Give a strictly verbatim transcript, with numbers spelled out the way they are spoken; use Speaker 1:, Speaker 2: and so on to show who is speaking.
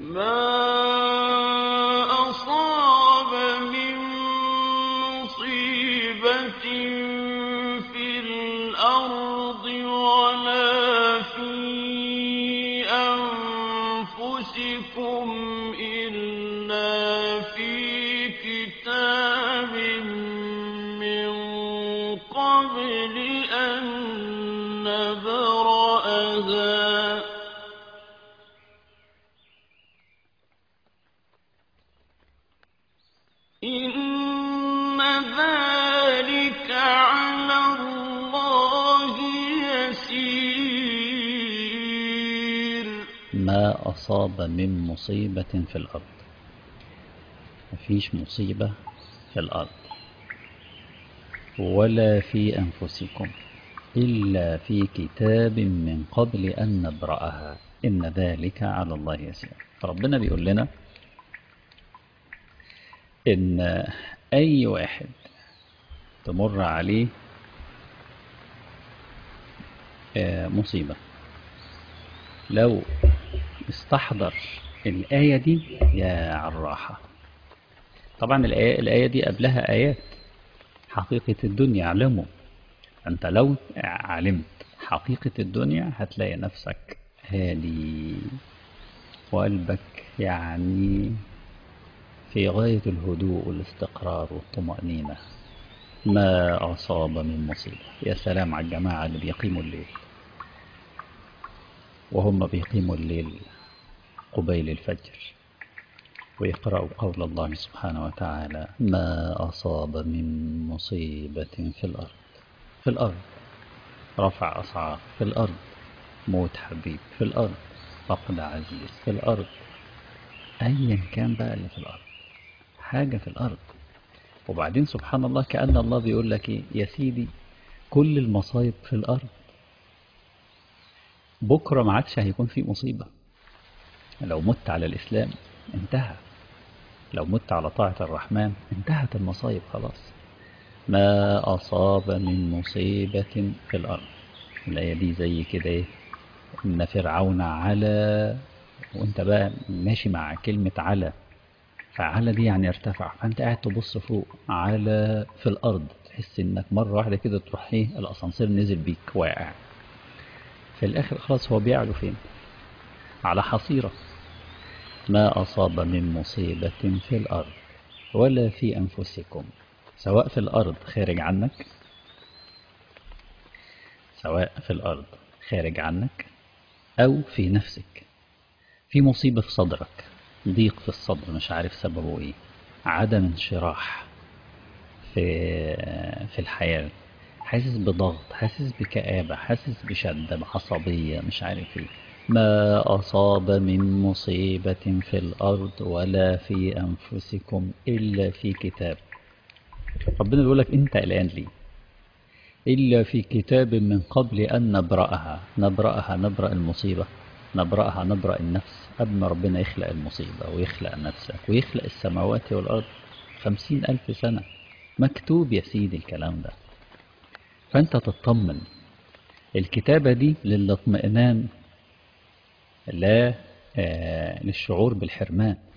Speaker 1: ما أصاب من مصيبة في الأرض ولا في أنفسكم إلا في كتاب من قبل أن نبرأها إن ذلك على الله يسير.
Speaker 2: ما أصاب من مصيبة في الأرض، مفيش مصيبة في الأرض ولا في أنفسكم إلا في كتاب من قبل أن نبرأها إن ذلك على الله يسير. فربنا بيقول لنا إن أي واحد تمر عليه مصيبة لو استحضر الآية دي يا عالراحة. طبعا الآية, الآية دي قبلها آيات حقيقة الدنيا. اعلموا أنت لو علمت حقيقة الدنيا هتلاقي نفسك هادي وقلبك يعني في غاية الهدوء والاستقرار والطمأنينة. ما أصاب من مصيبة. يا سلام على الجماعة اللي بيقيموا الليل وهم بيقيموا الليل قبيل الفجر ويقرأوا قول الله سبحانه وتعالى ما أصاب من مصيبة في الأرض. في الأرض رفع أسعار، في الأرض موت حبيب، في الأرض فقد عزيز، في الأرض أيا كان بقى اللي في الأرض حاجة في الأرض. وبعدين سبحان الله كأن الله بيقول لك إيه يا سيدي كل المصايب في الأرض بكرة ما عادش هيكون في مصيبة. لو مت على الإسلام انتهى، لو مت على طاعة الرحمن انتهت المصايب خلاص. ما أصاب من مصيبة في الأرض. الآية دي زي كده إيه إن فرعون على، وانت بقى ماشي مع كلمة على، فعلى دي يعني ارتفع، فانت قاعد تبص فوق على في الأرض تحس إنك مرة واحدة كده تروح إيه الأسانسير نزل بيك واقع في الآخر خلاص. هو بيعلو فين؟ على حصيرة. ما أصاب من مصيبة في الأرض ولا في أنفسكم، سواء في الأرض خارج عنك، سواء في الأرض خارج عنك أو في نفسك. في مصيبة في صدرك، ضيق في الصدر مش عارف سببه إيه، عدم انشراح في في الحياة، حاسس بضغط، حاسس بكآبة، حاسس بشدة بعصبية مش عارف إيه. ما أصاب من مصيبة في الأرض ولا في أنفسكم إلا في كتاب. ربنا بيقول لك أنت قلقان ليه؟ إلا في كتاب من قبل أن نبرأها. نبرأها نبرأ المصيبة، نبرأها نبرأ النفس. قبل ما ربنا يخلق المصيبة ويخلق نفسك ويخلق السماوات والأرض خمسين ألف سنة مكتوب يا سيدي الكلام ده. فأنت تطمن. الكتابة دي للاطمئنان لا آه للشعور بالحرمان.